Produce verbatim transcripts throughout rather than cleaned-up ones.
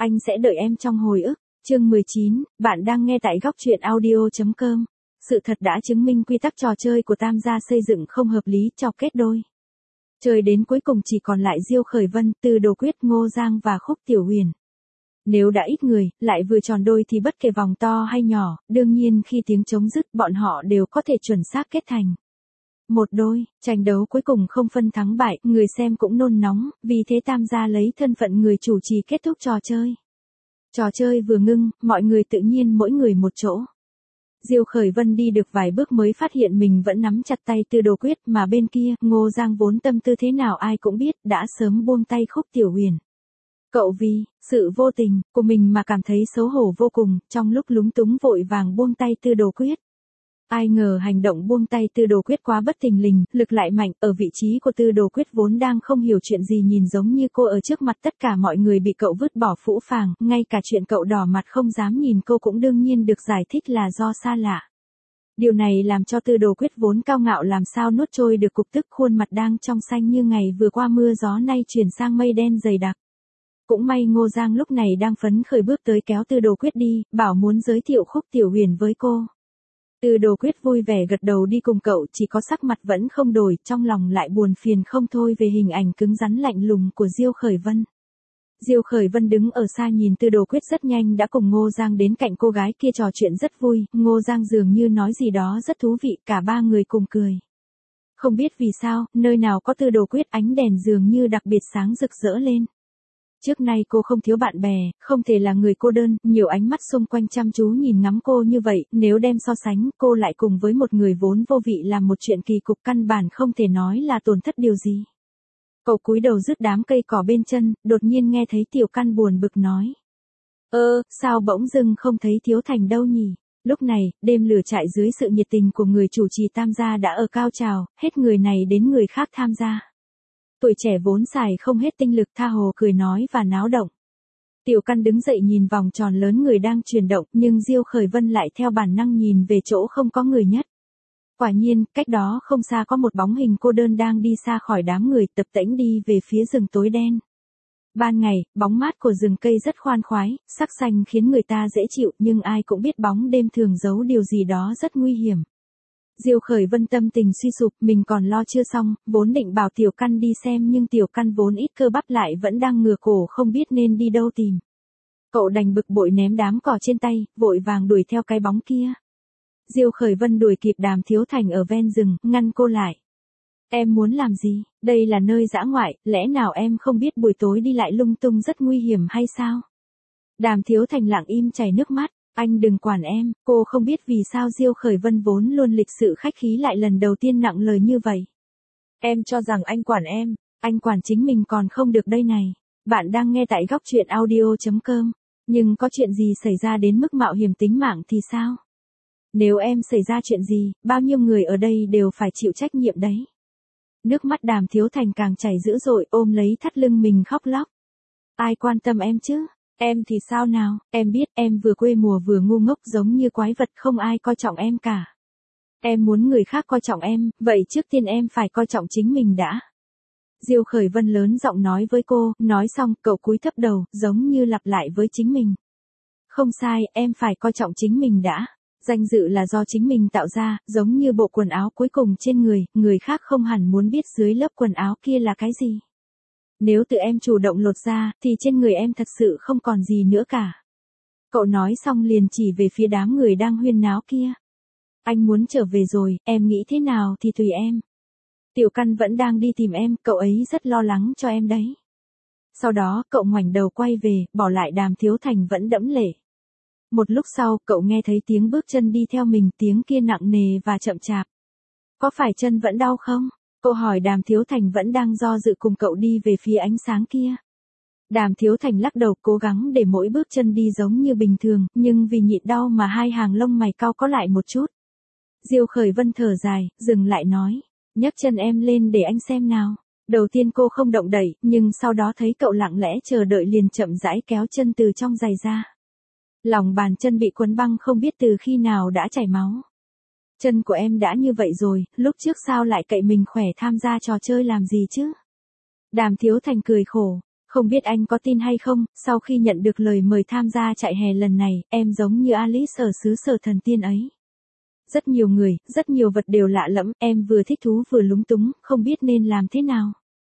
Anh sẽ đợi em trong hồi ức. Chương mười chín, bạn đang nghe tại góc truyện audio chấm com. Sự thật đã chứng minh quy tắc trò chơi của Tam gia xây dựng không hợp lý cho kết đôi. Chơi đến cuối cùng chỉ còn lại Diêu Khởi Vân, Từ Đồ Quyết, Ngô Giang và Khúc Tiểu Huyền. Nếu đã ít người, lại vừa tròn đôi thì bất kể vòng to hay nhỏ, đương nhiên khi tiếng trống dứt bọn họ đều có thể chuẩn xác kết thành một đôi. Tranh đấu cuối cùng không phân thắng bại, người xem cũng nôn nóng, vì thế Tam gia lấy thân phận người chủ trì kết thúc trò chơi. Trò chơi vừa ngưng, mọi người tự nhiên mỗi người một chỗ. Diêu Khởi Vân đi được vài bước mới phát hiện mình vẫn nắm chặt tay Từ Đồ Quyết, mà bên kia, Ngô Giang vốn tâm tư thế nào ai cũng biết, đã sớm buông tay Khúc Tiểu Huyền. Cậu vì sự vô tình của mình mà cảm thấy xấu hổ vô cùng, trong lúc lúng túng vội vàng buông tay Từ Đồ Quyết. Ai ngờ hành động buông tay Từ Đồ Quyết quá bất thình lình, lực lại mạnh, ở vị trí của Từ Đồ Quyết vốn đang không hiểu chuyện gì nhìn giống như cô ở trước mặt tất cả mọi người bị cậu vứt bỏ phũ phàng, ngay cả chuyện cậu đỏ mặt không dám nhìn cô cũng đương nhiên được giải thích là do xa lạ. Điều này làm cho Từ Đồ Quyết vốn cao ngạo làm sao nuốt trôi được cục tức, khuôn mặt đang trong xanh như ngày vừa qua mưa gió nay chuyển sang mây đen dày đặc. Cũng may Ngô Giang lúc này đang phấn khởi bước tới kéo Từ Đồ Quyết đi, bảo muốn giới thiệu Khúc Tiểu Huyền với cô. Từ Đồ Quyết vui vẻ gật đầu đi cùng cậu, chỉ có sắc mặt vẫn không đổi, trong lòng lại buồn phiền không thôi về hình ảnh cứng rắn lạnh lùng của Diêu Khởi Vân. Diêu Khởi Vân đứng ở xa nhìn Từ Đồ Quyết rất nhanh đã cùng Ngô Giang đến cạnh cô gái kia trò chuyện rất vui, Ngô Giang dường như nói gì đó rất thú vị, cả ba người cùng cười. Không biết vì sao, nơi nào có Từ Đồ Quyết ánh đèn dường như đặc biệt sáng rực rỡ lên. Trước nay cô không thiếu bạn bè, không thể là người cô đơn, nhiều ánh mắt xung quanh chăm chú nhìn ngắm cô như vậy, nếu đem so sánh, cô lại cùng với một người vốn vô vị làm một chuyện kỳ cục căn bản không thể nói là tổn thất điều gì. Cậu cúi đầu rứt đám cây cỏ bên chân, đột nhiên nghe thấy Tiểu Căn buồn bực nói. Ơ, sao bỗng dưng không thấy Thiếu Thành đâu nhỉ? Lúc này, đêm lửa trại dưới sự nhiệt tình của người chủ trì Tam gia đã ở cao trào, hết người này đến người khác tham gia. Tuổi trẻ vốn xài không hết tinh lực tha hồ cười nói và náo động. Tiểu Căn đứng dậy nhìn vòng tròn lớn người đang chuyển động, nhưng Diêu Khởi Vân lại theo bản năng nhìn về chỗ không có người nhất. Quả nhiên, cách đó không xa có một bóng hình cô đơn đang đi xa khỏi đám người, tập tễnh đi về phía rừng tối đen. Ban ngày, bóng mát của rừng cây rất khoan khoái, sắc xanh khiến người ta dễ chịu, nhưng ai cũng biết bóng đêm thường giấu điều gì đó rất nguy hiểm. Diêu Khởi Vân tâm tình suy sụp, mình còn lo chưa xong, vốn định bảo Tiểu Căn đi xem nhưng Tiểu Căn vốn ít cơ bắp lại vẫn đang ngửa cổ không biết nên đi đâu tìm. Cậu đành bực bội ném đám cỏ trên tay, vội vàng đuổi theo cái bóng kia. Diêu Khởi Vân đuổi kịp Đàm Thiếu Thành ở ven rừng, ngăn cô lại. Em muốn làm gì? Đây là nơi dã ngoại, lẽ nào em không biết buổi tối đi lại lung tung rất nguy hiểm hay sao? Đàm Thiếu Thành lặng im chảy nước mắt. Anh đừng quản em, cô không biết vì sao Diêu Khởi Vân vốn luôn lịch sự khách khí lại lần đầu tiên nặng lời như vậy. Em cho rằng anh quản em, anh quản chính mình còn không được đây này. Bạn đang nghe tại góc truyện audio chấm com. Nhưng có chuyện gì xảy ra đến mức mạo hiểm tính mạng thì sao? Nếu em xảy ra chuyện gì, bao nhiêu người ở đây đều phải chịu trách nhiệm đấy. Nước mắt Đàm Thiếu Thành càng chảy dữ dội, ôm lấy thắt lưng mình khóc lóc. Ai quan tâm em chứ? Em thì sao nào, em biết em vừa quê mùa vừa ngu ngốc giống như quái vật, không ai coi trọng em cả. Em muốn người khác coi trọng em, vậy trước tiên em phải coi trọng chính mình đã. Diêu Khởi Vân lớn giọng nói với cô, nói xong cậu cúi thấp đầu, giống như lặp lại với chính mình. Không sai, em phải coi trọng chính mình đã. Danh dự là do chính mình tạo ra, giống như bộ quần áo cuối cùng trên người, người khác không hẳn muốn biết dưới lớp quần áo kia là cái gì. Nếu tự em chủ động lột ra, thì trên người em thật sự không còn gì nữa cả. Cậu nói xong liền chỉ về phía đám người đang huyên náo kia. Anh muốn trở về rồi, em nghĩ thế nào thì tùy em. Tiểu Căn vẫn đang đi tìm em, cậu ấy rất lo lắng cho em đấy. Sau đó, cậu ngoảnh đầu quay về, bỏ lại Đàm Thiếu Thành vẫn đẫm lệ. Một lúc sau, cậu nghe thấy tiếng bước chân đi theo mình, tiếng kia nặng nề và chậm chạp. Có phải chân vẫn đau không? Cô hỏi Đàm Thiếu Thành vẫn đang do dự cùng cậu đi về phía ánh sáng kia. Đàm Thiếu Thành lắc đầu cố gắng để mỗi bước chân đi giống như bình thường, nhưng vì nhịn đau mà hai hàng lông mày cau có lại một chút. Diêu Khởi Vân thở dài, dừng lại nói, nhấc chân em lên để anh xem nào. Đầu tiên cô không động đậy, nhưng sau đó thấy cậu lặng lẽ chờ đợi liền chậm rãi kéo chân từ trong giày ra. Lòng bàn chân bị quấn băng không biết từ khi nào đã chảy máu. Chân của em đã như vậy rồi, lúc trước sao lại cậy mình khỏe tham gia trò chơi làm gì chứ? Đàm Thiếu Thành cười khổ, Không biết anh có tin hay không, sau khi nhận được lời mời tham gia trại hè lần này, em giống như Alice ở xứ sở thần tiên ấy. Rất nhiều người, rất nhiều vật đều lạ lẫm, em vừa thích thú vừa lúng túng, không biết nên làm thế nào.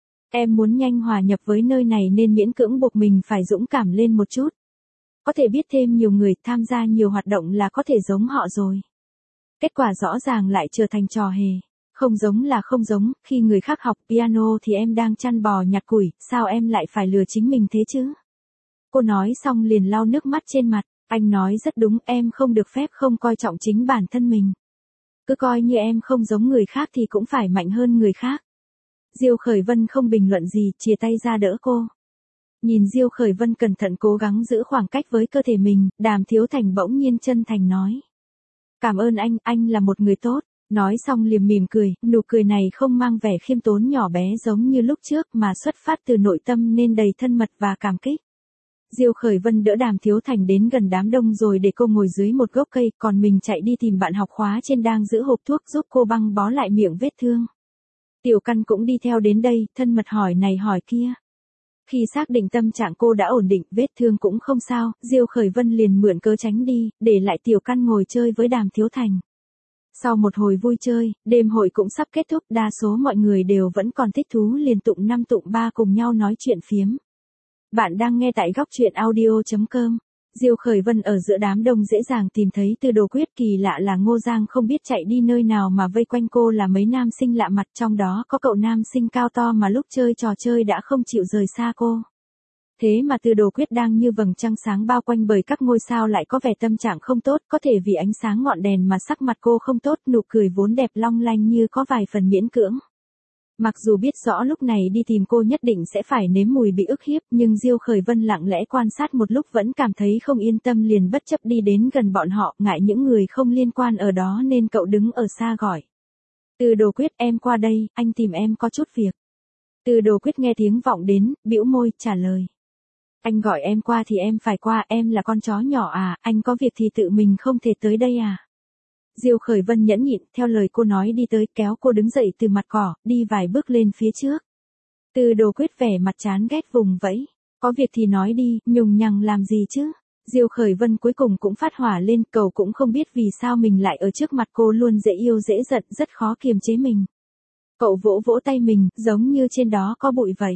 Em muốn nhanh hòa nhập với nơi này nên miễn cưỡng buộc mình phải dũng cảm lên một chút. Có thể biết thêm nhiều người, tham gia nhiều hoạt động là có thể giống họ rồi. Kết quả rõ ràng lại trở thành trò hề. Không giống là không giống, khi người khác học piano thì em đang chăn bò nhặt củi, sao em lại phải lừa chính mình thế chứ? Cô nói xong liền lau nước mắt trên mặt, anh nói rất đúng, em không được phép không coi trọng chính bản thân mình. Cứ coi như em không giống người khác thì cũng phải mạnh hơn người khác. Diêu Khởi Vân không bình luận gì, chìa tay ra đỡ cô. Nhìn Diêu Khởi Vân cẩn thận cố gắng giữ khoảng cách với cơ thể mình, Đàm Thiếu Thành bỗng nhiên chân thành nói. Cảm ơn anh, anh là một người tốt. Nói xong liềm mỉm cười, nụ cười này không mang vẻ khiêm tốn nhỏ bé giống như lúc trước mà xuất phát từ nội tâm nên đầy thân mật và cảm kích. Diêu Khởi Vân đỡ Đàm Thiếu Thành đến gần đám đông rồi để cô ngồi dưới một gốc cây, còn mình chạy đi tìm bạn học khóa trên đang giữ hộp thuốc giúp cô băng bó lại miệng vết thương. Tiểu Căn cũng đi theo đến đây, thân mật hỏi này hỏi kia. Khi xác định tâm trạng cô đã ổn định, vết thương cũng không sao, Diêu Khởi Vân liền mượn cớ tránh đi, để lại Tiểu Căn ngồi chơi với Đàm Thiếu Thành. Sau một hồi vui chơi, đêm hội cũng sắp kết thúc, đa số mọi người đều vẫn còn thích thú liền tụng năm tụng ba cùng nhau nói chuyện phiếm. Bạn đang nghe tại góc truyện audio chấm com. Diêu Khởi Vân ở giữa đám đông dễ dàng tìm thấy Tư Đồ Quyết, kỳ lạ là Ngô Giang không biết chạy đi nơi nào mà vây quanh cô là mấy nam sinh lạ mặt, trong đó có cậu nam sinh cao to mà lúc chơi trò chơi đã không chịu rời xa cô. Thế mà Tư Đồ Quyết đang như vầng trăng sáng bao quanh bởi các ngôi sao lại có vẻ tâm trạng không tốt, có thể vì ánh sáng ngọn đèn mà sắc mặt cô không tốt, nụ cười vốn đẹp long lanh như có vài phần miễn cưỡng. Mặc dù biết rõ lúc này đi tìm cô nhất định sẽ phải nếm mùi bị ức hiếp, nhưng Diêu Khởi Vân lặng lẽ quan sát một lúc vẫn cảm thấy không yên tâm liền bất chấp đi đến gần bọn họ, ngại những người không liên quan ở đó nên cậu đứng ở xa gọi. Tư Đồ Quyết, em qua đây, anh tìm em có chút việc. Tư Đồ Quyết nghe tiếng vọng đến, bĩu môi, trả lời. Anh gọi em qua thì em phải qua, em là con chó nhỏ à, anh có việc thì tự mình không thể tới đây à. Diêu Khởi Vân nhẫn nhịn, theo lời cô nói đi tới, kéo cô đứng dậy từ mặt cỏ, đi vài bước lên phía trước. Tư Đồ Quyết vẻ mặt chán ghét vùng vẫy. Có việc thì nói đi, nhùng nhằng làm gì chứ. Diêu Khởi Vân cuối cùng cũng phát hỏa lên, cậu cũng không biết vì sao mình lại ở trước mặt cô luôn dễ yêu dễ giận, rất khó kiềm chế mình. Cậu vỗ vỗ tay mình, giống như trên đó có bụi vậy.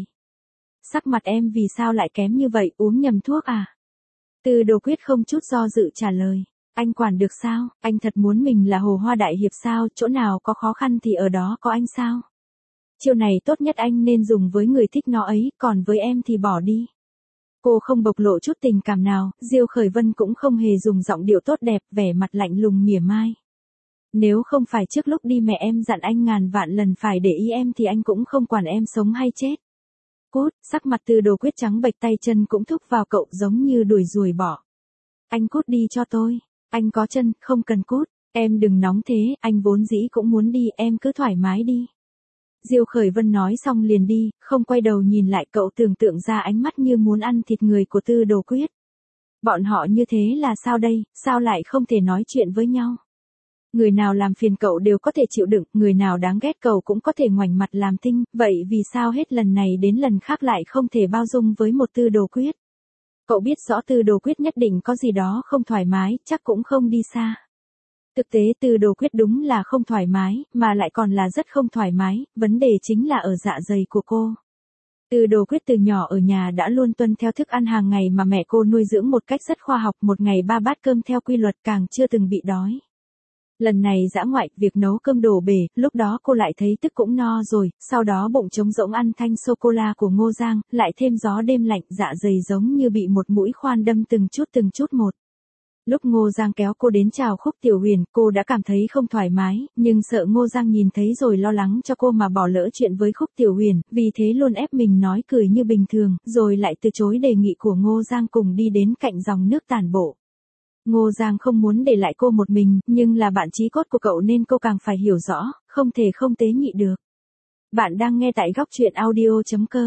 Sắc mặt em vì sao lại kém như vậy, uống nhầm thuốc à? Tư Đồ Quyết không chút do dự trả lời. Anh quản được sao, anh thật muốn mình là Hồ Hoa Đại Hiệp sao, chỗ nào có khó khăn thì ở đó có anh sao? Chiêu này tốt nhất anh nên dùng với người thích nó ấy, còn với em thì bỏ đi. Cô không bộc lộ chút tình cảm nào, Diêu Khởi Vân cũng không hề dùng giọng điệu tốt đẹp, vẻ mặt lạnh lùng mỉa mai. Nếu không phải trước lúc đi mẹ em dặn anh ngàn vạn lần phải để ý em thì anh cũng không quản em sống hay chết. Cút, sắc mặt Tư Đồ Quyết trắng bệch, tay chân cũng thúc vào cậu giống như đuổi ruồi bỏ. Anh cút đi cho tôi, anh có chân, không cần cút, em đừng nóng thế, anh vốn dĩ cũng muốn đi, em cứ thoải mái đi. Diêu Khởi Vân nói xong liền đi, không quay đầu nhìn lại, cậu tưởng tượng ra ánh mắt như muốn ăn thịt người của Tư Đồ Quyết. Bọn họ như thế là sao đây, sao lại không thể nói chuyện với nhau? Người nào làm phiền cậu đều có thể chịu đựng, người nào đáng ghét cậu cũng có thể ngoảnh mặt làm thinh, vậy vì sao hết lần này đến lần khác lại không thể bao dung với một Tư Đồ Quyết? Cậu biết rõ Tư Đồ Quyết nhất định có gì đó không thoải mái, chắc cũng không đi xa. Thực tế Tư Đồ Quyết đúng là không thoải mái, mà lại còn là rất không thoải mái, vấn đề chính là ở dạ dày của cô. Tư Đồ Quyết từ nhỏ ở nhà đã luôn tuân theo thức ăn hàng ngày mà mẹ cô nuôi dưỡng một cách rất khoa học, một ngày ba bát cơm theo quy luật, càng chưa từng bị đói. Lần này dã ngoại, việc nấu cơm đổ bể, lúc đó cô lại thấy tức cũng no rồi, sau đó bụng trống rỗng ăn thanh sô-cô-la của Ngô Giang, lại thêm gió đêm lạnh, dạ dày giống như bị một mũi khoan đâm từng chút từng chút một. Lúc Ngô Giang kéo cô đến chào Khúc Tiểu Huyền, cô đã cảm thấy không thoải mái, nhưng sợ Ngô Giang nhìn thấy rồi lo lắng cho cô mà bỏ lỡ chuyện với Khúc Tiểu Huyền, vì thế luôn ép mình nói cười như bình thường, rồi lại từ chối đề nghị của Ngô Giang cùng đi đến cạnh dòng nước tản bộ. Ngô Giang không muốn để lại cô một mình, nhưng là bạn chí cốt của cậu nên cô càng phải hiểu rõ, không thể không tế nhị được. Bạn đang nghe tại góc truyện audio chấm com.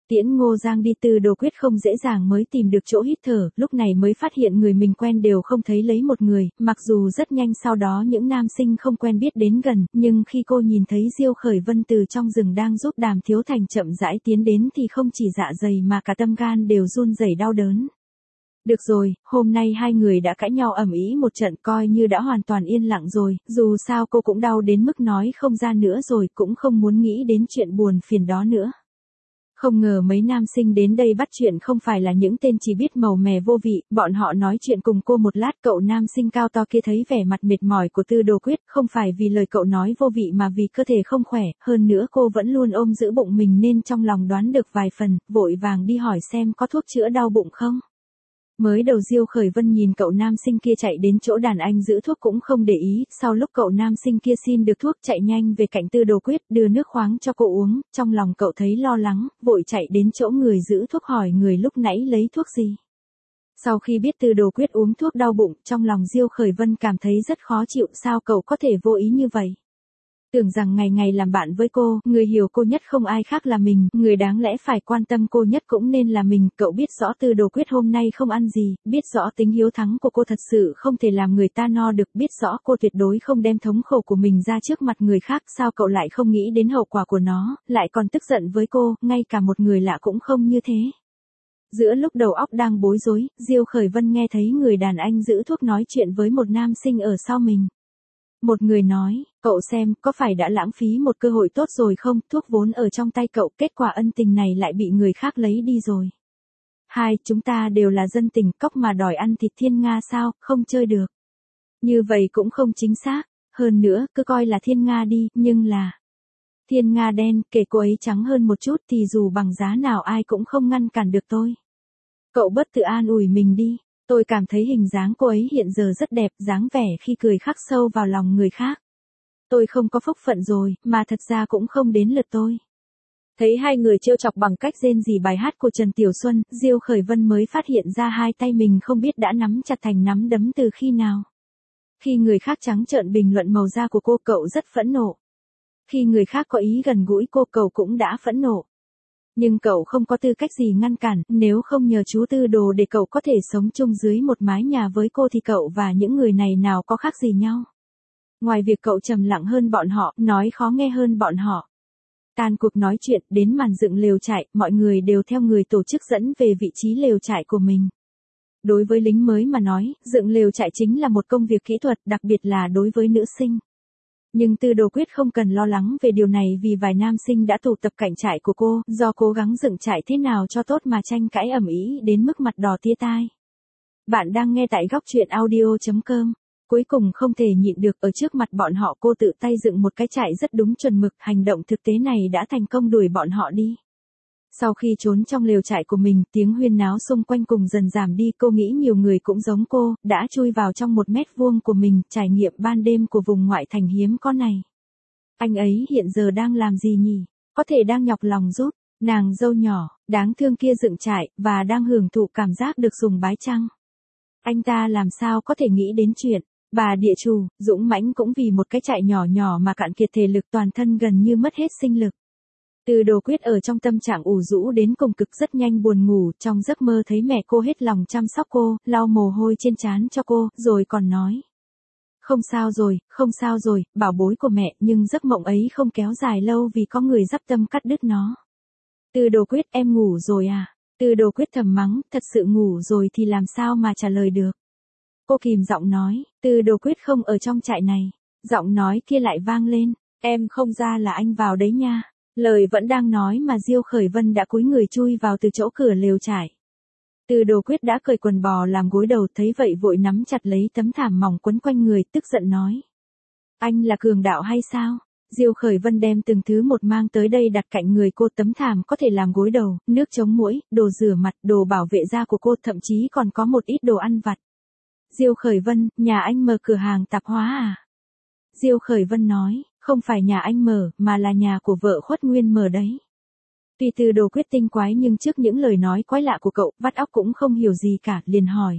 Tiễn Ngô Giang đi, Tư Đồ Quyết không dễ dàng mới tìm được chỗ hít thở, lúc này mới phát hiện người mình quen đều không thấy lấy một người, mặc dù rất nhanh sau đó những nam sinh không quen biết đến gần, nhưng khi cô nhìn thấy Diêu Khởi Vân từ trong rừng đang giúp Đàm Thiếu Thành chậm rãi tiến đến thì không chỉ dạ dày mà cả tâm gan đều run rẩy đau đớn. Được rồi, hôm nay hai người đã cãi nhau ầm ĩ một trận coi như đã hoàn toàn yên lặng rồi, dù sao cô cũng đau đến mức nói không ra nữa rồi, cũng không muốn nghĩ đến chuyện buồn phiền đó nữa. Không ngờ mấy nam sinh đến đây bắt chuyện không phải là những tên chỉ biết màu mè vô vị, bọn họ nói chuyện cùng cô một lát, cậu nam sinh cao to kia thấy vẻ mặt mệt mỏi của Tư Đồ Quyết, không phải vì lời cậu nói vô vị mà vì cơ thể không khỏe, hơn nữa cô vẫn luôn ôm giữ bụng mình nên trong lòng đoán được vài phần, vội vàng đi hỏi xem có thuốc chữa đau bụng không. Mới đầu Diêu Khởi Vân nhìn cậu nam sinh kia chạy đến chỗ đàn anh giữ thuốc cũng không để ý, sau lúc cậu nam sinh kia xin được thuốc chạy nhanh về cạnh Tư Đồ Quyết đưa nước khoáng cho cô uống, trong lòng cậu thấy lo lắng, vội chạy đến chỗ người giữ thuốc hỏi người lúc nãy lấy thuốc gì. Sau khi biết Tư Đồ Quyết uống thuốc đau bụng, trong lòng Diêu Khởi Vân cảm thấy rất khó chịu, sao cậu có thể vô ý như vậy. Tưởng rằng ngày ngày làm bạn với cô, người hiểu cô nhất không ai khác là mình, người đáng lẽ phải quan tâm cô nhất cũng nên là mình, cậu biết rõ Tư Đồ Quyết hôm nay không ăn gì, biết rõ tính hiếu thắng của cô thật sự không thể làm người ta no được, biết rõ cô tuyệt đối không đem thống khổ của mình ra trước mặt người khác, sao cậu lại không nghĩ đến hậu quả của nó, lại còn tức giận với cô, ngay cả một người lạ cũng không như thế. Giữa lúc đầu óc đang bối rối, Diêu Khởi Vân nghe thấy người đàn anh giữ thuốc nói chuyện với một nam sinh ở sau mình. Một người nói, cậu xem, có phải đã lãng phí một cơ hội tốt rồi không, thuốc vốn ở trong tay cậu, kết quả ân tình này lại bị người khác lấy đi rồi. Hai, chúng ta đều là dân tình, cóc mà đòi ăn thịt thiên nga sao, không chơi được. Như vậy cũng không chính xác, hơn nữa, cứ coi là thiên nga đi, nhưng là thiên nga đen, kể cô ấy trắng hơn một chút thì dù bằng giá nào ai cũng không ngăn cản được tôi. Cậu bất tự an ủi mình đi. Tôi cảm thấy hình dáng cô ấy hiện giờ rất đẹp, dáng vẻ khi cười khắc sâu vào lòng người khác. Tôi không có phúc phận rồi, mà thật ra cũng không đến lượt tôi. Thấy hai người trêu chọc bằng cách rên rỉ bài hát của Trần Tiểu Xuân, Diêu Khởi Vân mới phát hiện ra hai tay mình không biết đã nắm chặt thành nắm đấm từ khi nào. Khi người khác trắng trợn bình luận màu da của cô, cậu rất phẫn nộ. Khi người khác có ý gần gũi cô, cậu cũng đã phẫn nộ. Nhưng cậu không có tư cách gì ngăn cản, nếu không nhờ chú Tư Đồ để cậu có thể sống chung dưới một mái nhà với cô thì cậu và những người này nào có khác gì nhau. Ngoài việc cậu trầm lặng hơn bọn họ, nói khó nghe hơn bọn họ. Tan cuộc nói chuyện, đến màn dựng lều trại, mọi người đều theo người tổ chức dẫn về vị trí lều trại của mình. Đối với lính mới mà nói, dựng lều trại chính là một công việc kỹ thuật, đặc biệt là đối với nữ sinh. Nhưng Tư Đồ Quyết không cần lo lắng về điều này vì vài nam sinh đã tụ tập cạnh trại của cô, do cố gắng dựng trại thế nào cho tốt mà tranh cãi ầm ĩ đến mức mặt đỏ tía tai. Bạn đang nghe tại góc truyện audio chấm com. Cuối cùng không thể nhịn được, ở trước mặt bọn họ cô tự tay dựng một cái trại rất đúng chuẩn mực, hành động thực tế này đã thành công đuổi bọn họ đi. Sau khi trốn trong lều trại của mình, tiếng huyên náo xung quanh cùng dần giảm đi, cô nghĩ nhiều người cũng giống cô, đã chui vào trong một mét vuông của mình, trải nghiệm ban đêm của vùng ngoại thành hiếm có này. Anh ấy hiện giờ đang làm gì nhỉ? Có thể đang nhọc lòng giúp nàng dâu nhỏ, đáng thương kia dựng trại, và đang hưởng thụ cảm giác được dùng bái chăng. Anh ta làm sao có thể nghĩ đến chuyện, bà địa chủ, dũng mãnh cũng vì một cái trại nhỏ nhỏ mà cạn kiệt thể lực, toàn thân gần như mất hết sinh lực. Tư Đồ Quyết ở trong tâm trạng ủ rũ đến cùng cực, rất nhanh buồn ngủ, trong giấc mơ thấy mẹ cô hết lòng chăm sóc cô, lau mồ hôi trên trán cho cô, rồi còn nói. Không sao rồi, không sao rồi, bảo bối của mẹ, nhưng giấc mộng ấy không kéo dài lâu vì có người dắp tâm cắt đứt nó. Tư Đồ Quyết, em ngủ rồi à? Tư Đồ Quyết thầm mắng, thật sự ngủ rồi thì làm sao mà trả lời được. Cô kìm giọng nói, Tư Đồ Quyết không ở trong trại này. Giọng nói kia lại vang lên, em không ra là anh vào đấy nha. Lời vẫn đang nói mà Diêu Khởi Vân đã cúi người chui vào từ chỗ cửa lều trại. Tư Đồ Quyết đã cởi quần bò làm gối đầu, thấy vậy vội nắm chặt lấy tấm thảm mỏng quấn quanh người, tức giận nói. Anh là cường đạo hay sao? Diêu Khởi Vân đem từng thứ một mang tới đây đặt cạnh người cô, tấm thảm có thể làm gối đầu, nước chống muỗi, đồ rửa mặt, đồ bảo vệ da của cô, thậm chí còn có một ít đồ ăn vặt. Diêu Khởi Vân, nhà anh mở cửa hàng tạp hóa à? Diêu Khởi Vân nói, không phải nhà anh mở, mà là nhà của vợ Khuất Nguyên mở đấy. Tuy Tư Đồ Quyết tinh quái nhưng trước những lời nói quái lạ của cậu, vắt óc cũng không hiểu gì cả, liền hỏi.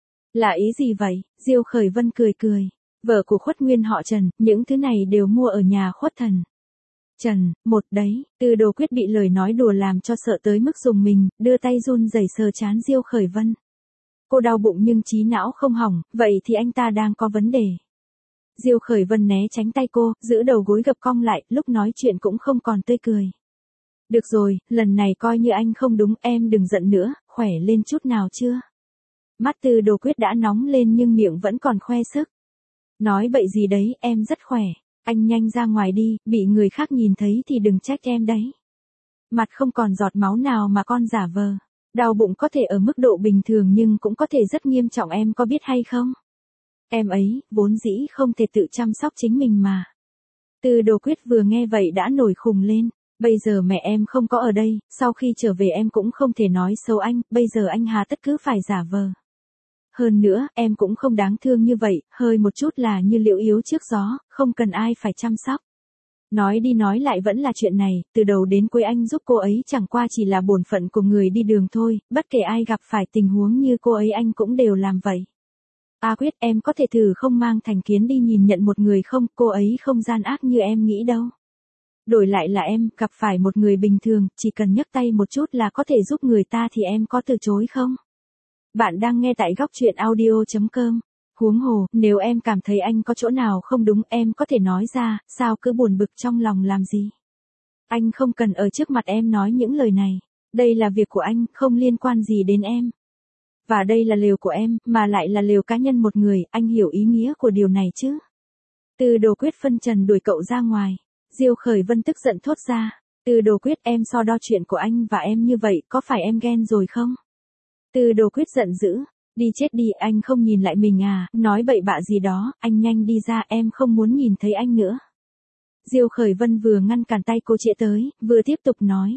Là ý gì vậy? Diêu Khởi Vân cười cười. Vợ của Khuất Nguyên họ Trần, những thứ này đều mua ở nhà Khuất Thần. Trần, một đấy, Từ Đồ Quyết bị lời nói đùa làm cho sợ tới mức dùng mình, đưa tay run rẩy sờ trán Diêu Khởi Vân. Cô đau bụng nhưng trí não không hỏng, vậy thì anh ta đang có vấn đề. Diêu Khởi Vân né tránh tay cô, giữ đầu gối gập cong lại, lúc nói chuyện cũng không còn tươi cười. Được rồi, lần này coi như anh không đúng, em đừng giận nữa, khỏe lên chút nào chưa? Mắt Từ Đồ Quyết đã nóng lên nhưng miệng vẫn còn khoe sức. Nói bậy gì đấy, em rất khỏe. Anh nhanh ra ngoài đi, bị người khác nhìn thấy thì đừng trách em đấy. Mặt không còn giọt máu nào mà con giả vờ. Đau bụng có thể ở mức độ bình thường nhưng cũng có thể rất nghiêm trọng, em có biết hay không? Em ấy, vốn dĩ không thể tự chăm sóc chính mình mà. Từ Đồ Quyết vừa nghe vậy đã nổi khùng lên. Bây giờ mẹ em không có ở đây, sau khi trở về em cũng không thể nói xấu anh, bây giờ anh hà tất cứ phải giả vờ. Hơn nữa, em cũng không đáng thương như vậy, hơi một chút là như liễu yếu trước gió, không cần ai phải chăm sóc. Nói đi nói lại vẫn là chuyện này, từ đầu đến cuối anh giúp cô ấy chẳng qua chỉ là bổn phận của người đi đường thôi, bất kể ai gặp phải tình huống như cô ấy anh cũng đều làm vậy. A Quyết, em có thể thử không mang thành kiến đi nhìn nhận một người không, cô ấy không gian ác như em nghĩ đâu. Đổi lại là em, gặp phải một người bình thường, chỉ cần nhấc tay một chút là có thể giúp người ta thì em có từ chối không? Bạn đang nghe tại góc truyện audio chấm com. Huống hồ, nếu em cảm thấy anh có chỗ nào không đúng em có thể nói ra, sao cứ buồn bực trong lòng làm gì? Anh không cần ở trước mặt em nói những lời này. Đây là việc của anh, không liên quan gì đến em. Và đây là lều của em, mà lại là lều cá nhân một người, anh hiểu ý nghĩa của điều này chứ? Từ Đồ Quyết phân trần đuổi cậu ra ngoài. Diêu Khởi Vân tức giận thốt ra. Từ Đồ Quyết, em so đo chuyện của anh và em như vậy, có phải em ghen rồi không? Từ Đồ Quyết giận dữ. Đi chết đi, anh không nhìn lại mình à, nói bậy bạ gì đó, anh nhanh đi ra, em không muốn nhìn thấy anh nữa. Diêu Khởi Vân vừa ngăn cản tay cô chĩa tới, vừa tiếp tục nói.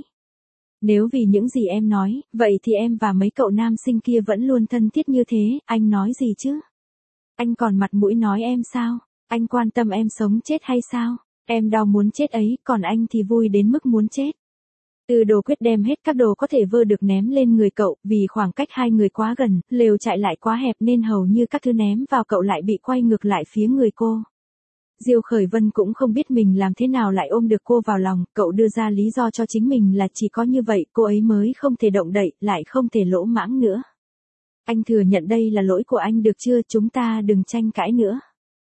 Nếu vì những gì em nói, vậy thì em và mấy cậu nam sinh kia vẫn luôn thân thiết như thế, anh nói gì chứ? Anh còn mặt mũi nói em sao? Anh quan tâm em sống chết hay sao? Em đau muốn chết ấy, còn anh thì vui đến mức muốn chết. Từ Đồ Quyết đem hết các đồ có thể vơ được ném lên người cậu, vì khoảng cách hai người quá gần, lều trại lại quá hẹp nên hầu như các thứ ném vào cậu lại bị quay ngược lại phía người cô. Diêu Khởi Vân cũng không biết mình làm thế nào lại ôm được cô vào lòng, cậu đưa ra lý do cho chính mình là chỉ có như vậy cô ấy mới không thể động đậy, lại không thể lỗ mãng nữa. Anh thừa nhận đây là lỗi của anh được chưa, chúng ta đừng tranh cãi nữa.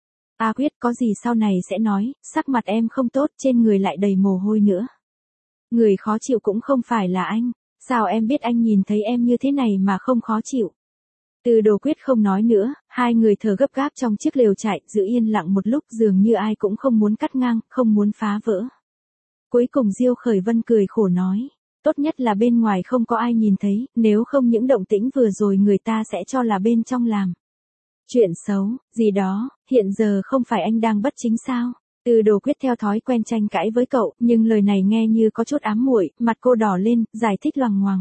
A Quyết, có gì sau này sẽ nói, sắc mặt em không tốt, trên người lại đầy mồ hôi nữa. Người khó chịu cũng không phải là anh, sao em biết anh nhìn thấy em như thế này mà không khó chịu? Từ Đồ Quyết không nói nữa, hai người thở gấp gáp trong chiếc lều trại, giữ yên lặng một lúc dường như ai cũng không muốn cắt ngang, không muốn phá vỡ. Cuối cùng Diêu Khởi Vân cười khổ nói, tốt nhất là bên ngoài không có ai nhìn thấy, nếu không những động tĩnh vừa rồi người ta sẽ cho là bên trong làm chuyện xấu, gì đó, hiện giờ không phải anh đang bất chính sao? Từ Đồ Quyết theo thói quen tranh cãi với cậu, nhưng lời này nghe như có chút ám muội, mặt cô đỏ lên, giải thích loằng ngoằng.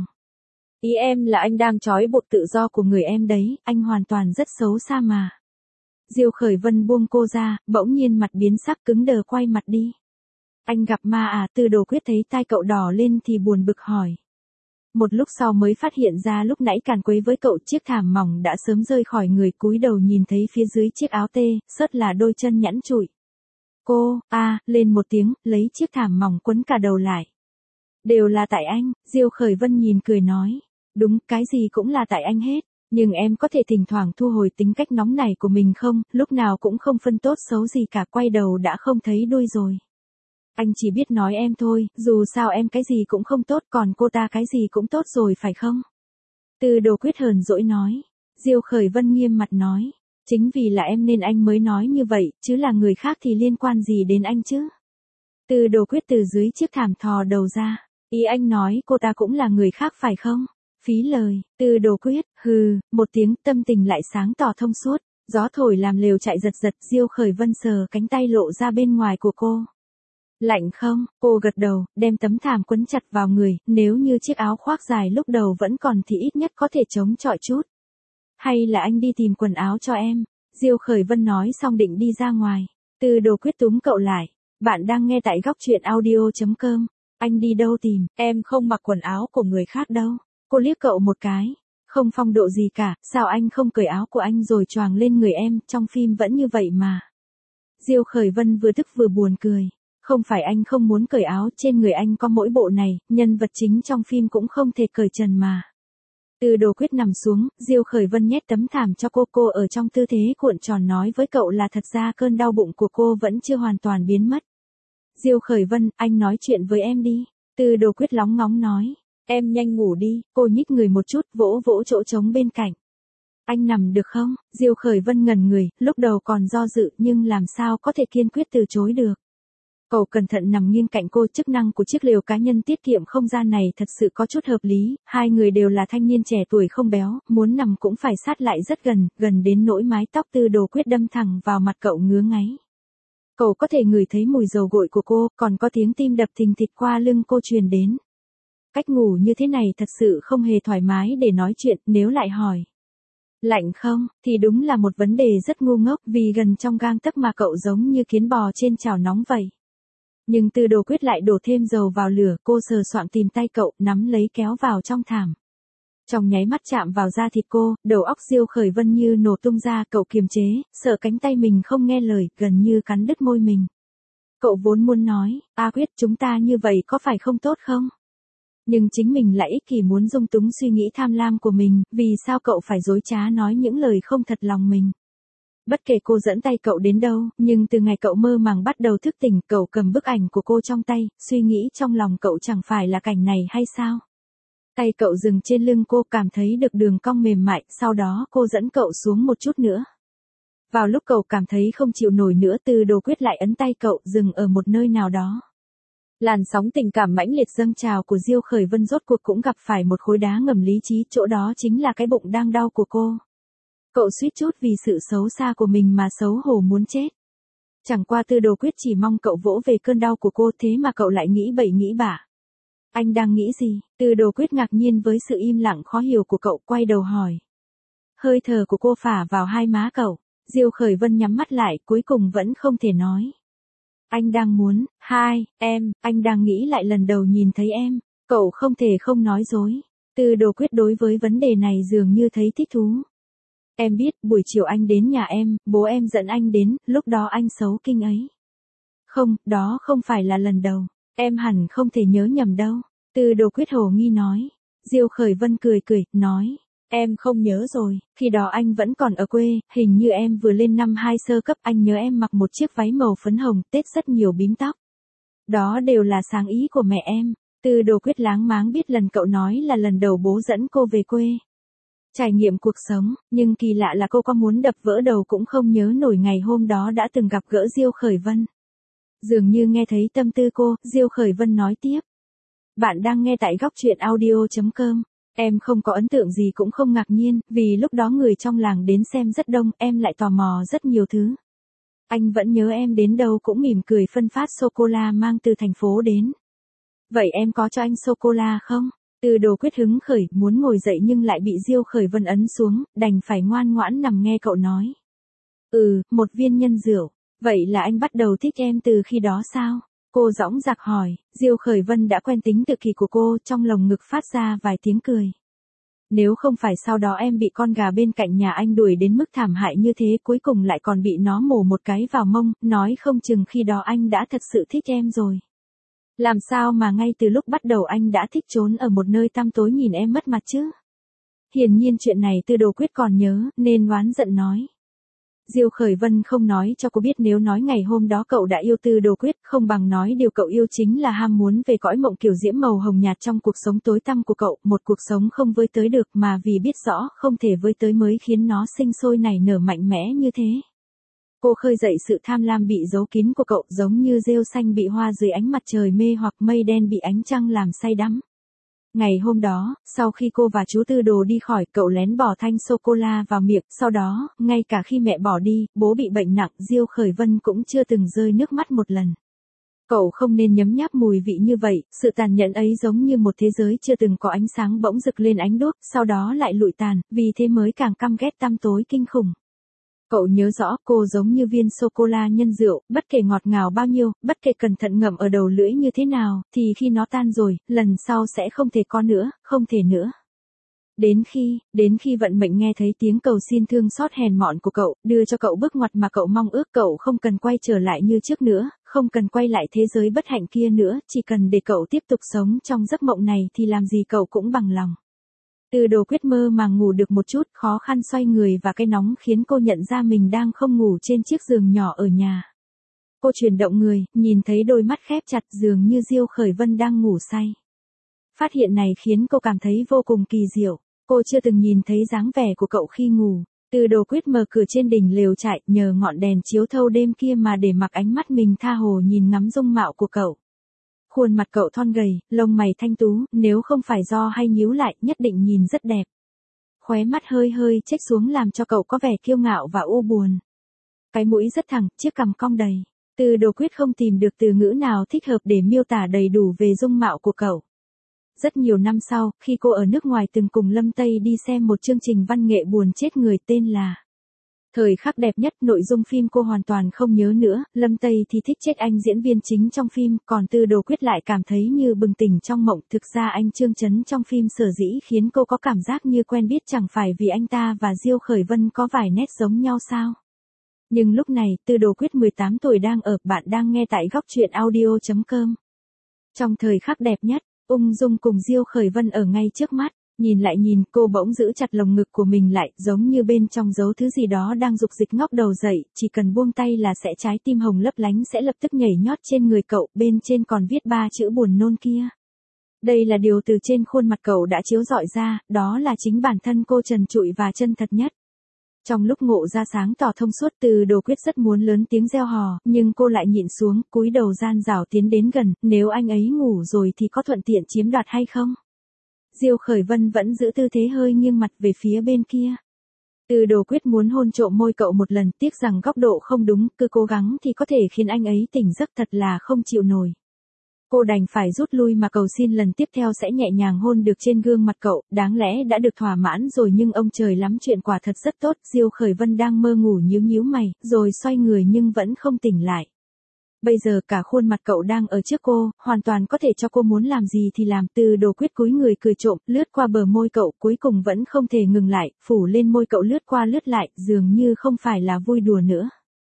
Ý em là anh đang trói buộc tự do của người em đấy, anh hoàn toàn rất xấu xa mà. Diêu Khởi Vân buông cô ra, bỗng nhiên mặt biến sắc cứng đờ quay mặt đi. Anh gặp ma à? Từ Đồ Quyết thấy tai cậu đỏ lên thì buồn bực hỏi. Một lúc sau mới phát hiện ra lúc nãy càn quấy với cậu chiếc thảm mỏng đã sớm rơi khỏi người, cúi đầu nhìn thấy phía dưới chiếc áo tê, sớt là đôi chân nhẵn trụi. Cô, a à, lên một tiếng, lấy chiếc thảm mỏng quấn cả đầu lại. Đều là tại anh, Diêu Khởi Vân nhìn cười nói. Đúng, cái gì cũng là tại anh hết, nhưng em có thể thỉnh thoảng thu hồi tính cách nóng nảy của mình không, lúc nào cũng không phân tốt xấu gì cả, quay đầu đã không thấy đuôi rồi. Anh chỉ biết nói em thôi, dù sao em cái gì cũng không tốt, còn cô ta cái gì cũng tốt rồi phải không? Từ Đồ Quyết hờn dỗi nói. Diêu Khởi Vân nghiêm mặt nói. Chính vì là em nên anh mới nói như vậy, chứ là người khác thì liên quan gì đến anh chứ? Từ Đồ Quyết từ dưới chiếc thảm thò đầu ra. Ý anh nói cô ta cũng là người khác phải không? Phí lời, Từ Đồ Quyết, hừ, một tiếng, tâm tình lại sáng tỏ thông suốt. Gió thổi làm lều chạy giật giật, Diêu Khởi Vân sờ cánh tay lộ ra bên ngoài của cô. Lạnh không? Cô gật đầu, đem tấm thảm quấn chặt vào người, nếu như chiếc áo khoác dài lúc đầu vẫn còn thì ít nhất có thể chống chọi chút. Hay là anh đi tìm quần áo cho em? Diêu Khởi Vân nói xong định đi ra ngoài. Từ Đồ Quyết túm cậu lại. Bạn đang nghe tại góc truyện audio chấm com. Anh đi đâu tìm, em không mặc quần áo của người khác đâu. Cô liếc cậu một cái. Không phong độ gì cả, sao anh không cởi áo của anh rồi choàng lên người em, trong phim vẫn như vậy mà. Diêu Khởi Vân vừa tức vừa buồn cười. Không phải anh không muốn cởi áo, trên người anh có mỗi bộ này, nhân vật chính trong phim cũng không thể cởi trần mà. Từ Đồ Quyết nằm xuống, Diêu Khởi Vân nhét tấm thảm cho cô, cô ở trong tư thế cuộn tròn nói với cậu là thật ra cơn đau bụng của cô vẫn chưa hoàn toàn biến mất. Diêu Khởi Vân, anh nói chuyện với em đi. Từ Đồ Quyết lóng ngóng nói. Em nhanh ngủ đi, cô nhích người một chút, vỗ vỗ chỗ trống bên cạnh. Anh nằm được không? Diêu Khởi Vân ngẩn người, lúc đầu còn do dự nhưng làm sao có thể kiên quyết từ chối được. Cậu cẩn thận nằm nghiêng cạnh cô, chức năng của chiếc lều cá nhân tiết kiệm không gian này thật sự có chút hợp lý, hai người đều là thanh niên trẻ tuổi không béo, muốn nằm cũng phải sát lại rất gần, gần đến nỗi mái tóc Từ Đồ Quyết đâm thẳng vào mặt cậu ngứa ngáy. Cậu có thể ngửi thấy mùi dầu gội của cô, còn có tiếng tim đập thình thịch qua lưng cô truyền đến. Cách ngủ như thế này thật sự không hề thoải mái để nói chuyện, nếu lại hỏi. Lạnh không, thì đúng là một vấn đề rất ngu ngốc vì gần trong gang tấc mà cậu giống như kiến bò trên chảo nóng vậy. Nhưng Từ Đồ Quyết lại đổ thêm dầu vào lửa, cô sờ soạng tìm tay cậu, nắm lấy kéo vào trong thảm. Trong nháy mắt chạm vào da thịt cô, đầu óc Diêu Khởi Vân như nổ tung ra, cậu kiềm chế, sợ cánh tay mình không nghe lời, gần như cắn đứt môi mình. Cậu vốn muốn nói, A Quyết chúng ta như vậy có phải không tốt không? Nhưng chính mình lại ích kỷ muốn dung túng suy nghĩ tham lam của mình, vì sao cậu phải dối trá nói những lời không thật lòng mình. Bất kể cô dẫn tay cậu đến đâu, nhưng từ ngày cậu mơ màng bắt đầu thức tỉnh, cậu cầm bức ảnh của cô trong tay, suy nghĩ trong lòng cậu chẳng phải là cảnh này hay sao? Tay cậu dừng trên lưng cô, cảm thấy được đường cong mềm mại, sau đó cô dẫn cậu xuống một chút nữa. Vào lúc cậu cảm thấy không chịu nổi nữa, Từ Đồ Quyết lại ấn tay cậu, dừng ở một nơi nào đó. Làn sóng tình cảm mãnh liệt dâng trào của Diêu Khởi Vân rốt cuộc cũng gặp phải một khối đá ngầm lý trí, chỗ đó chính là cái bụng đang đau của cô. Cậu suýt chút vì sự xấu xa của mình mà xấu hổ muốn chết. Chẳng qua Từ Đồ Quyết chỉ mong cậu vỗ về cơn đau của cô, thế mà cậu lại nghĩ bậy nghĩ bạ. Anh đang nghĩ gì? Từ Đồ Quyết ngạc nhiên với sự im lặng khó hiểu của cậu, quay đầu hỏi. Hơi thở của cô phả vào hai má cậu. Diêu Khởi Vân nhắm mắt lại, cuối cùng vẫn không thể nói. Anh đang muốn, hai, em, anh đang nghĩ lại lần đầu nhìn thấy em. Cậu không thể không nói dối. Từ Đồ Quyết đối với vấn đề này dường như thấy thích thú. Em biết, buổi chiều anh đến nhà em, bố em dẫn anh đến, lúc đó anh xấu kinh ấy. Không, đó không phải là lần đầu. Em hẳn không thể nhớ nhầm đâu. Từ Đồ Quyết hồ nghi nói. Diêu Khởi Vân cười cười, nói. Em không nhớ rồi, khi đó anh vẫn còn ở quê, hình như em vừa lên năm hai sơ cấp, anh nhớ em mặc một chiếc váy màu phấn hồng, tết rất nhiều bím tóc. Đó đều là sáng ý của mẹ em. Từ Đồ Quyết láng máng biết lần cậu nói là lần đầu bố dẫn cô về quê. Trải nghiệm cuộc sống, nhưng kỳ lạ là cô có muốn đập vỡ đầu cũng không nhớ nổi ngày hôm đó đã từng gặp gỡ Diêu Khởi Vân. Dường như nghe thấy tâm tư cô, Diêu Khởi Vân nói tiếp. Bạn đang nghe tại góc truyện audio chấm com. Em không có ấn tượng gì cũng không ngạc nhiên, vì lúc đó người trong làng đến xem rất đông, em lại tò mò rất nhiều thứ. Anh vẫn nhớ em đến đâu cũng mỉm cười phân phát sô-cô-la mang từ thành phố đến. Vậy em có cho anh sô-cô-la không? Từ Đồ Quyết hứng khởi, muốn ngồi dậy nhưng lại bị Diêu Khởi Vân ấn xuống, đành phải ngoan ngoãn nằm nghe cậu nói. Ừ, một viên nhân rượu. Vậy là anh bắt đầu thích em từ khi đó sao? Cô dõng dạc hỏi. Diêu Khởi Vân đã quen tính tự kỷ của cô, trong lồng ngực phát ra vài tiếng cười. Nếu không phải sau đó em bị con gà bên cạnh nhà anh đuổi đến mức thảm hại như thế, cuối cùng lại còn bị nó mổ một cái vào mông, nói không chừng khi đó anh đã thật sự thích em rồi. Làm sao mà ngay từ lúc bắt đầu anh đã thích trốn ở một nơi tăm tối nhìn em mất mặt chứ? Hiển nhiên chuyện này Từ Đồ Quyết còn nhớ, nên oán giận nói. Diêu Khởi Vân không nói cho cô biết nếu nói ngày hôm đó cậu đã yêu Từ Đồ Quyết, không bằng nói điều cậu yêu chính là ham muốn về cõi mộng kiểu diễm màu hồng nhạt trong cuộc sống tối tăm của cậu, một cuộc sống không với tới được mà vì biết rõ không thể với tới mới khiến nó sinh sôi nảy nở mạnh mẽ như thế. Cô khơi dậy sự tham lam bị giấu kín của cậu, giống như rêu xanh bị hoa dưới ánh mặt trời mê hoặc mây đen bị ánh trăng làm say đắm. Ngày hôm đó, sau khi cô và chú Tư Đồ đi khỏi, cậu lén bỏ thanh sô-cô-la vào miệng, sau đó, ngay cả khi mẹ bỏ đi, bố bị bệnh nặng, Diêu Khởi Vân cũng chưa từng rơi nước mắt một lần. Cậu không nên nhấm nháp mùi vị như vậy, sự tàn nhẫn ấy giống như một thế giới chưa từng có ánh sáng bỗng rực lên ánh đuốc, sau đó lại lụi tàn, vì thế mới càng căm ghét tăm tối kinh khủng. Cậu nhớ rõ cô giống như viên sô-cô-la nhân rượu, bất kể ngọt ngào bao nhiêu, bất kể cẩn thận ngậm ở đầu lưỡi như thế nào, thì khi nó tan rồi, lần sau sẽ không thể có nữa, không thể nữa. Đến khi, đến khi vận mệnh nghe thấy tiếng cầu xin thương xót hèn mọn của cậu, đưa cho cậu bước ngoặt mà cậu mong ước, cậu không cần quay trở lại như trước nữa, không cần quay lại thế giới bất hạnh kia nữa, chỉ cần để cậu tiếp tục sống trong giấc mộng này thì làm gì cậu cũng bằng lòng. Từ Đồ Quyết mơ màng ngủ được một chút, khó khăn xoay người và cái nóng khiến cô nhận ra mình đang không ngủ trên chiếc giường nhỏ ở nhà. Cô chuyển động người, nhìn thấy đôi mắt khép chặt dường như Diêu Khởi Vân đang ngủ say. Phát hiện này khiến cô cảm thấy vô cùng kỳ diệu. Cô chưa từng nhìn thấy dáng vẻ của cậu khi ngủ. Từ Đồ Quyết mở cửa trên đỉnh lều trại, nhờ ngọn đèn chiếu thâu đêm kia mà để mặc ánh mắt mình tha hồ nhìn ngắm dung mạo của cậu. Khuôn mặt cậu thon gầy, lông mày thanh tú, nếu không phải do hay nhíu lại, nhất định nhìn rất đẹp. Khóe mắt hơi hơi chếch xuống làm cho cậu có vẻ kiêu ngạo và u buồn. Cái mũi rất thẳng, chiếc cằm cong đầy. Từ Đồ Quyết không tìm được từ ngữ nào thích hợp để miêu tả đầy đủ về dung mạo của cậu. Rất nhiều năm sau, khi cô ở nước ngoài từng cùng Lâm Tây đi xem một chương trình văn nghệ buồn chết người tên là Thời khắc đẹp nhất, nội dung phim cô hoàn toàn không nhớ nữa, Lâm Tây thì thích chết anh diễn viên chính trong phim, còn Từ Đồ Quyết lại cảm thấy như bừng tỉnh trong mộng, thực ra anh Trương Chấn trong phim sở dĩ khiến cô có cảm giác như quen biết chẳng phải vì anh ta và Diêu Khởi Vân có vài nét giống nhau sao? Nhưng lúc này, Từ Đồ Quyết mười tám tuổi đang ở, bạn đang nghe tại góc truyện audio chấm com. Trong thời khắc đẹp nhất, ung dung cùng Diêu Khởi Vân ở ngay trước mắt, nhìn lại nhìn, cô bỗng giữ chặt lồng ngực của mình lại, giống như bên trong giấu thứ gì đó đang dục dịch ngóc đầu dậy, chỉ cần buông tay là sẽ trái tim hồng lấp lánh sẽ lập tức nhảy nhót trên người cậu, bên trên còn viết ba chữ buồn nôn kia. Đây là điều từ trên khuôn mặt cậu đã chiếu rọi ra, đó là chính bản thân cô trần trụi và chân thật nhất. Trong lúc ngộ ra sáng tỏ thông suốt, Từ Đồ Quyết rất muốn lớn tiếng reo hò, nhưng cô lại nhịn xuống, cúi đầu gian dảo tiến đến gần, nếu anh ấy ngủ rồi thì có thuận tiện chiếm đoạt hay không? Diêu Khởi Vân vẫn giữ tư thế hơi nghiêng mặt về phía bên kia. Từ Đồ Quyết muốn hôn trộm môi cậu một lần, tiếc rằng góc độ không đúng, cứ cố gắng thì có thể khiến anh ấy tỉnh giấc, thật là không chịu nổi. Cô đành phải rút lui mà cầu xin lần tiếp theo sẽ nhẹ nhàng hôn được trên gương mặt cậu, đáng lẽ đã được thỏa mãn rồi nhưng ông trời lắm chuyện quả thật rất tốt, Diêu Khởi Vân đang mơ ngủ nhíu nhíu mày, rồi xoay người nhưng vẫn không tỉnh lại. Bây giờ cả khuôn mặt cậu đang ở trước cô, hoàn toàn có thể cho cô muốn làm gì thì làm. Từ Đồ Quyết cúi người cười trộm, lướt qua bờ môi cậu, cuối cùng vẫn không thể ngừng lại, phủ lên môi cậu lướt qua lướt lại, dường như không phải là vui đùa nữa.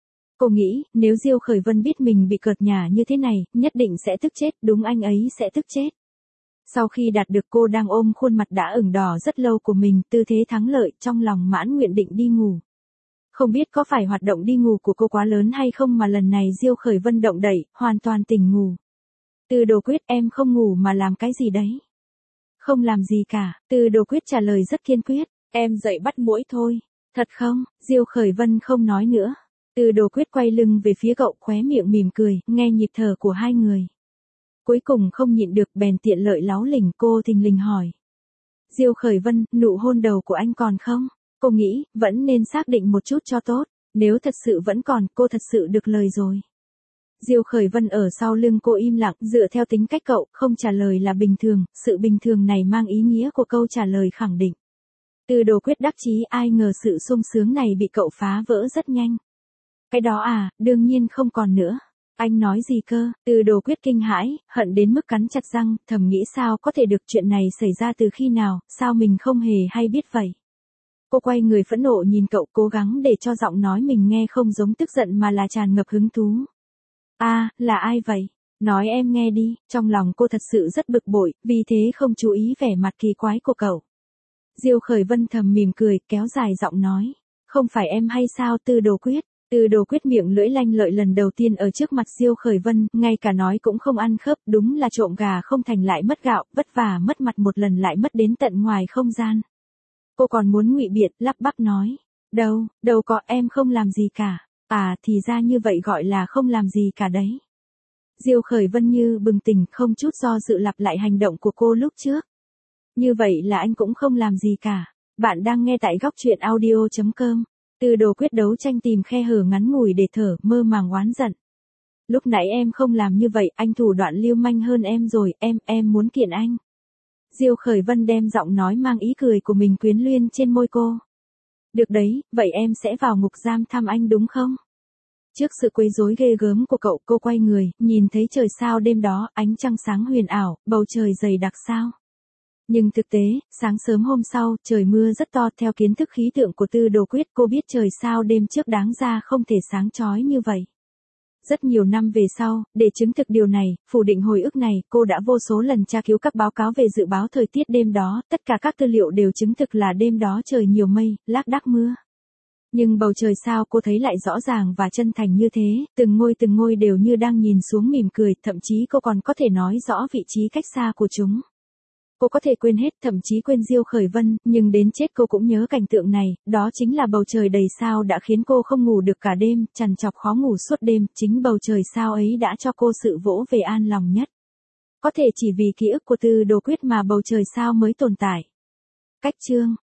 Cô nghĩ, nếu Diêu Khởi Vân biết mình bị cợt nhả như thế này, nhất định sẽ tức chết, đúng anh ấy sẽ tức chết. Sau khi đạt được, cô đang ôm khuôn mặt đã ửng đỏ rất lâu của mình, tư thế thắng lợi, trong lòng mãn nguyện định đi ngủ. Không biết có phải hoạt động đi ngủ của cô quá lớn hay không mà lần này Diêu Khởi Vân động đậy, hoàn toàn tỉnh ngủ. Từ Đồ Quyết, em không ngủ mà làm cái gì đấy? Không làm gì cả, Từ Đồ Quyết trả lời rất kiên quyết, em dậy bắt muỗi thôi. Thật không? Diêu Khởi Vân không nói nữa. Từ Đồ Quyết quay lưng về phía cậu, khóe miệng mỉm cười, nghe nhịp thở của hai người. Cuối cùng không nhịn được bèn tiện lợi láu lỉnh, cô thình lình hỏi. Diêu Khởi Vân, nụ hôn đầu của anh còn không? Cô nghĩ, vẫn nên xác định một chút cho tốt, nếu thật sự vẫn còn, cô thật sự được lời rồi. Diêu Khởi Vân ở sau lưng cô im lặng, dựa theo tính cách cậu, không trả lời là bình thường, sự bình thường này mang ý nghĩa của câu trả lời khẳng định. Từ Đồ Quyết đắc chí, ai ngờ sự sung sướng này bị cậu phá vỡ rất nhanh. Cái đó à, đương nhiên không còn nữa. Anh nói gì cơ? Từ Đồ Quyết kinh hãi, hận đến mức cắn chặt răng, thầm nghĩ sao có thể được, chuyện này xảy ra từ khi nào, sao mình không hề hay biết vậy. Cô quay người phẫn nộ nhìn cậu, cố gắng để cho giọng nói mình nghe không giống tức giận mà là tràn ngập hứng thú. À, là ai vậy? Nói em nghe đi. Trong lòng cô thật sự rất bực bội, vì thế không chú ý vẻ mặt kỳ quái của cậu. Diêu Khởi Vân thầm mỉm cười, kéo dài giọng nói. Không phải em hay sao? Từ Đồ Quyết. Từ Đồ Quyết miệng lưỡi lanh lợi lần đầu tiên ở trước mặt Diêu Khởi Vân, ngay cả nói cũng không ăn khớp, đúng là trộm gà không thành lại mất gạo, vất vả mất mặt một lần lại mất đến tận ngoài không gian. Cô còn muốn ngụy biện, lắp bắp nói. Đâu, đâu có, em không làm gì cả. À, thì ra như vậy gọi là không làm gì cả đấy. Diêu Khởi Vân như bừng tỉnh, không chút do dự lặp lại hành động của cô lúc trước. Như vậy là anh cũng không làm gì cả. Bạn đang nghe tại góc truyện audio chấm com. Từ Đồ Quyết đấu tranh tìm khe hở ngắn ngủi để thở, mơ màng oán giận. Lúc nãy em không làm như vậy, anh thủ đoạn lưu manh hơn em rồi, em, em muốn kiện anh. Diêu Khởi Vân đem giọng nói mang ý cười của mình quyến luyên trên môi cô. Được đấy, vậy em sẽ vào ngục giam thăm anh đúng không? Trước sự quấy rối ghê gớm của cậu, cô quay người, nhìn thấy trời sao đêm đó, ánh trăng sáng huyền ảo, bầu trời dày đặc sao. Nhưng thực tế, sáng sớm hôm sau, trời mưa rất to. Theo kiến thức khí tượng của Tư Đồ Quyết, cô biết trời sao đêm trước đáng ra không thể sáng chói như vậy. Rất nhiều năm về sau, để chứng thực điều này, phủ định hồi ức này, cô đã vô số lần tra cứu các báo cáo về dự báo thời tiết đêm đó, tất cả các tư liệu đều chứng thực là đêm đó trời nhiều mây, lác đác mưa. Nhưng bầu trời sao cô thấy lại rõ ràng và chân thành như thế, từng ngôi từng ngôi đều như đang nhìn xuống mỉm cười, thậm chí cô còn có thể nói rõ vị trí cách xa của chúng. Cô có thể quên hết, thậm chí quên Diêu Khởi Vân, nhưng đến chết cô cũng nhớ cảnh tượng này, đó chính là bầu trời đầy sao đã khiến cô không ngủ được cả đêm, trằn trọc khó ngủ suốt đêm, chính bầu trời sao ấy đã cho cô sự vỗ về an lòng nhất. Có thể chỉ vì ký ức của Tư Đồ Quyết mà bầu trời sao mới tồn tại. Cách chương